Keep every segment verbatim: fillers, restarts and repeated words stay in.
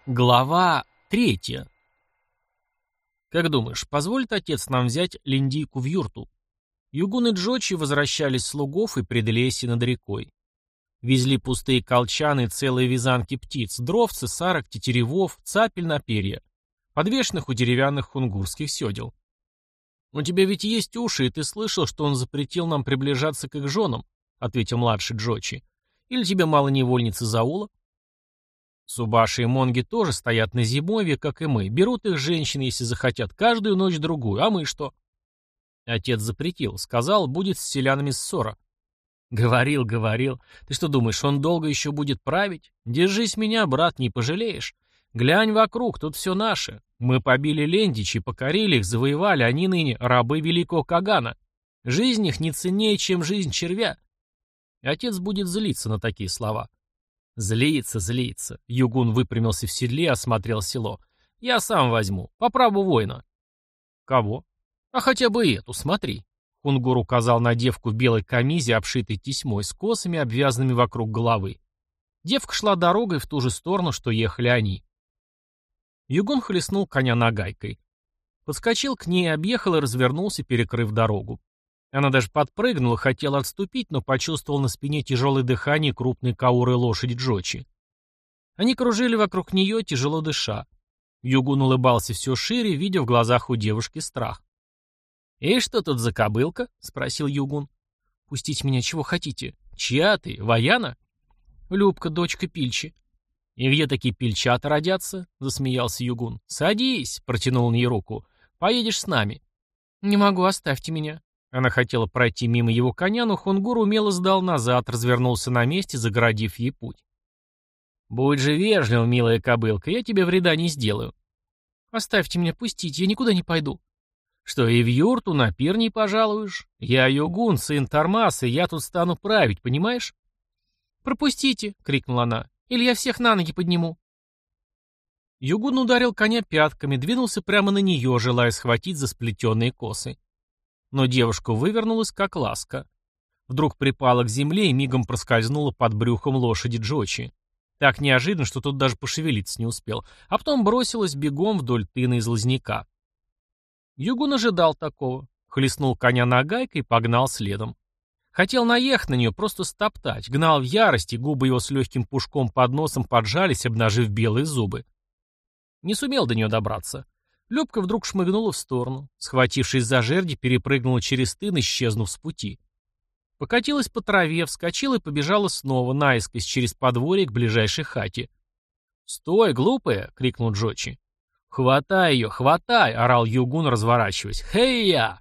Глава третья. Как думаешь, позволит отец нам взять Линдийку в юрту? Югун и Джочи возвращались с лугов и предлесья над рекой. Везли пустые колчаны и целые вязанки птиц, дров, цесарок, тетеревов, цапель на перья, подвешенных у деревянных хунгурских седел. «У тебя ведь есть уши, и ты слышал, что он запретил нам приближаться к их женам», — ответил младший Джочи. «Или тебе мало невольницы Заула?» Субаши и Монги тоже стоят на зимовье, как и мы. Берут их женщины, если захотят, каждую ночь другую. А мы что? Отец запретил. Сказал, будет с селянами ссора. Говорил, говорил. Ты что думаешь, он долго еще будет править? Держись меня, брат, не пожалеешь. Глянь вокруг, тут все наше. Мы побили лендичей, покорили их, завоевали. Они ныне рабы великого Кагана. Жизнь их не ценнее, чем жизнь червя. Отец будет злиться на такие слова. Злится, злится. Югун выпрямился в седле и осмотрел село. Я сам возьму. По праву воина. Кого? А хотя бы эту, смотри. Хунгур указал на девку в белой камизе, обшитой тесьмой, с косами, обвязанными вокруг головы. Девка шла дорогой в ту же сторону, что ехали они. Югун хлестнул коня нагайкой. Подскочил к ней, объехал и развернулся, перекрыв дорогу. Она даже подпрыгнула, хотела отступить, но почувствовала на спине тяжелое дыхание крупной каурой лошади Джочи. Они кружили вокруг нее, тяжело дыша. Югун улыбался все шире, видя в глазах у девушки страх. «И что тут за кобылка?» — спросил Югун. «Пустите меня, чего хотите. Чья ты? Ваяна?» «Любка, дочка Пильчи». «И где такие пильчата родятся?» — засмеялся Югун. «Садись», — протянул он ей руку. «Поедешь с нами». «Не могу, оставьте меня». Она хотела пройти мимо его коня, но Хунгур умело сдал назад, развернулся на месте, загородив ей путь. «Будь же вежлива, милая кобылка, я тебе вреда не сделаю». «Оставьте меня, пустите, я никуда не пойду». «Что, и в юрту на пир не пожалуешь? Я Югун, сын Тормаса, и я тут стану править, понимаешь?» «Пропустите!» — крикнула она. «Или я всех на ноги подниму». Югун ударил коня пятками, двинулся прямо на нее, желая схватить за сплетенные косы. Но девушка вывернулась, как ласка. Вдруг припала к земле и мигом проскользнула под брюхом лошади Джочи. Так неожиданно, что тот даже пошевелиться не успел, а потом бросилась бегом вдоль тына из лозняка. Югун ожидал такого, хлестнул коня нагайкой и погнал следом. Хотел наехать на нее, просто стоптать, гнал в ярости, губы его с легким пушком под носом поджались, обнажив белые зубы. Не сумел до нее добраться. Любка вдруг шмыгнула в сторону, схватившись за жерди, перепрыгнула через тын, исчезнув с пути. Покатилась по траве, вскочила и побежала снова, наискось, через подворье к ближайшей хате. «Стой, глупая!» — крикнул Джочи. «Хватай ее, хватай!» — орал Югун, разворачиваясь. «Хей-я!»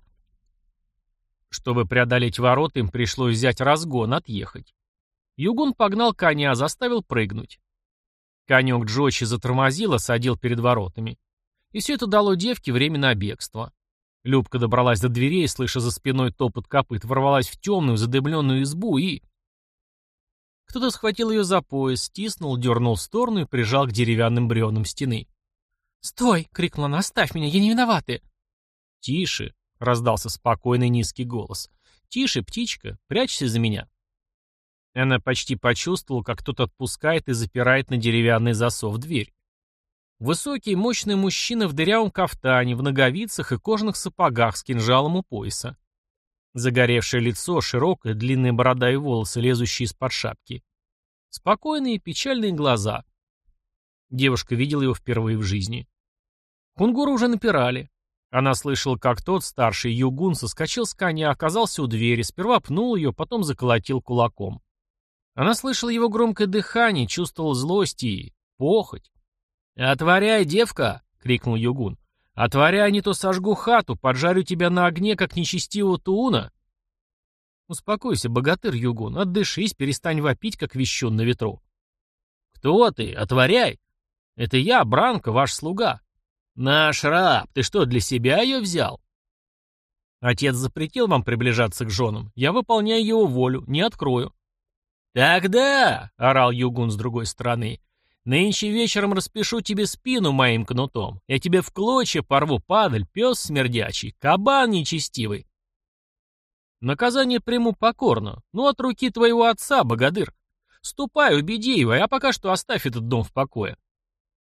Чтобы преодолеть ворота, им пришлось взять разгон, отъехать. Югун погнал коня, заставил прыгнуть. Конек Джочи затормозил, осадил перед воротами. И все это дало девке время на бегство. Любка добралась до дверей, слыша за спиной топот копыт, ворвалась в темную, задымленную избу и... Кто-то схватил ее за пояс, стиснул, дернул в сторону и прижал к деревянным бревнам стены. «Стой!» — крикнула она. «Оставь меня, я не виновата!» «Тише!» — раздался спокойный низкий голос. «Тише, птичка, прячься за меня!» Она почти почувствовала, как кто-то отпускает и запирает на деревянный засов дверь. Высокий, мощный мужчина в дырявом кафтане, в ноговицах и кожаных сапогах с кинжалом у пояса. Загоревшее лицо, широкая, длинная борода и волосы, лезущие из-под шапки. Спокойные, печальные глаза. Девушка видела его впервые в жизни. Хунгуры уже напирали. Она слышала, как тот, старший Югун, соскочил с коня, оказался у двери, сперва пнул ее, потом заколотил кулаком. Она слышала его громкое дыхание, чувствовала злость и похоть. «Отворяй, девка!» — крикнул Югун. «Отворяй, не то сожгу хату, поджарю тебя на огне, как нечестивого тууна!» «Успокойся, богатырь Югун, отдышись, перестань вопить, как вещун на ветру». «Кто ты? Отворяй!» «Это я, Бранко, ваш слуга». «Наш раб, ты что, для себя ее взял?» «Отец запретил вам приближаться к женам. Я выполняю его волю, не открою». «Тогда!» — орал Югун с другой стороны. «Нынче вечером распишу тебе спину моим кнутом. Я тебе в клочья порву, падаль, пес смердячий, кабан нечестивый». «Наказание приму покорно, ну от руки твоего отца, богатырь. Ступай, убеди его, а пока что оставь этот дом в покое».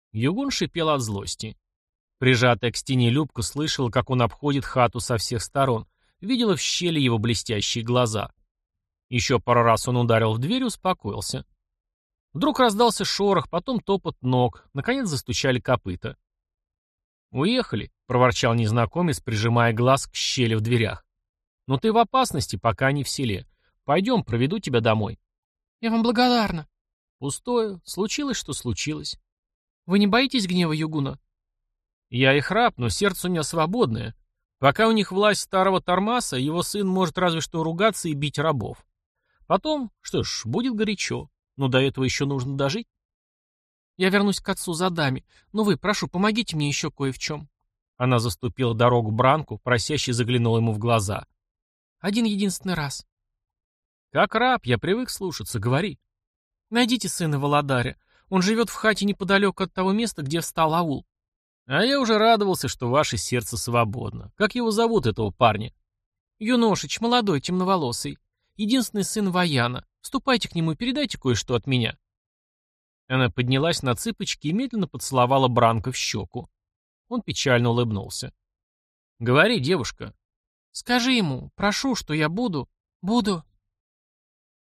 Югун шипел от злости. Прижатая к стене Любка слышала, как он обходит хату со всех сторон, видела в щели его блестящие глаза. Еще пару раз он ударил в дверь и успокоился. Вдруг раздался шорох, потом топот ног, наконец застучали копыта. «Уехали», — проворчал незнакомец, прижимая глаз к щели в дверях. «Но ты в опасности, пока не в селе. Пойдем, проведу тебя домой». «Я вам благодарна». «Пустое. Случилось, что случилось». «Вы не боитесь гнева Югуна?» «Я и храб, но сердце у меня свободное. Пока у них власть старого Тормаса, его сын может разве что ругаться и бить рабов. Потом, что ж, будет горячо, но до этого еще нужно дожить». «Я вернусь к отцу за даме, но вы, прошу, помогите мне еще кое в чем». Она заступила дорогу Бранку, просяще заглянула ему в глаза. «Один единственный раз». «Как раб, я привык слушаться, говори». «Найдите сына Володаря. Он живет в хате неподалеку от того места, где встал аул». «А я уже радовался, что ваше сердце свободно. Как его зовут, этого парня?» «Юношич, молодой, темноволосый. Единственный сын Ваяна. Вступайте к нему и передайте кое-что от меня». Она поднялась на цыпочки и медленно поцеловала Бранка в щеку. Он печально улыбнулся. «Говори, девушка». «Скажи ему, прошу, что я буду, буду...»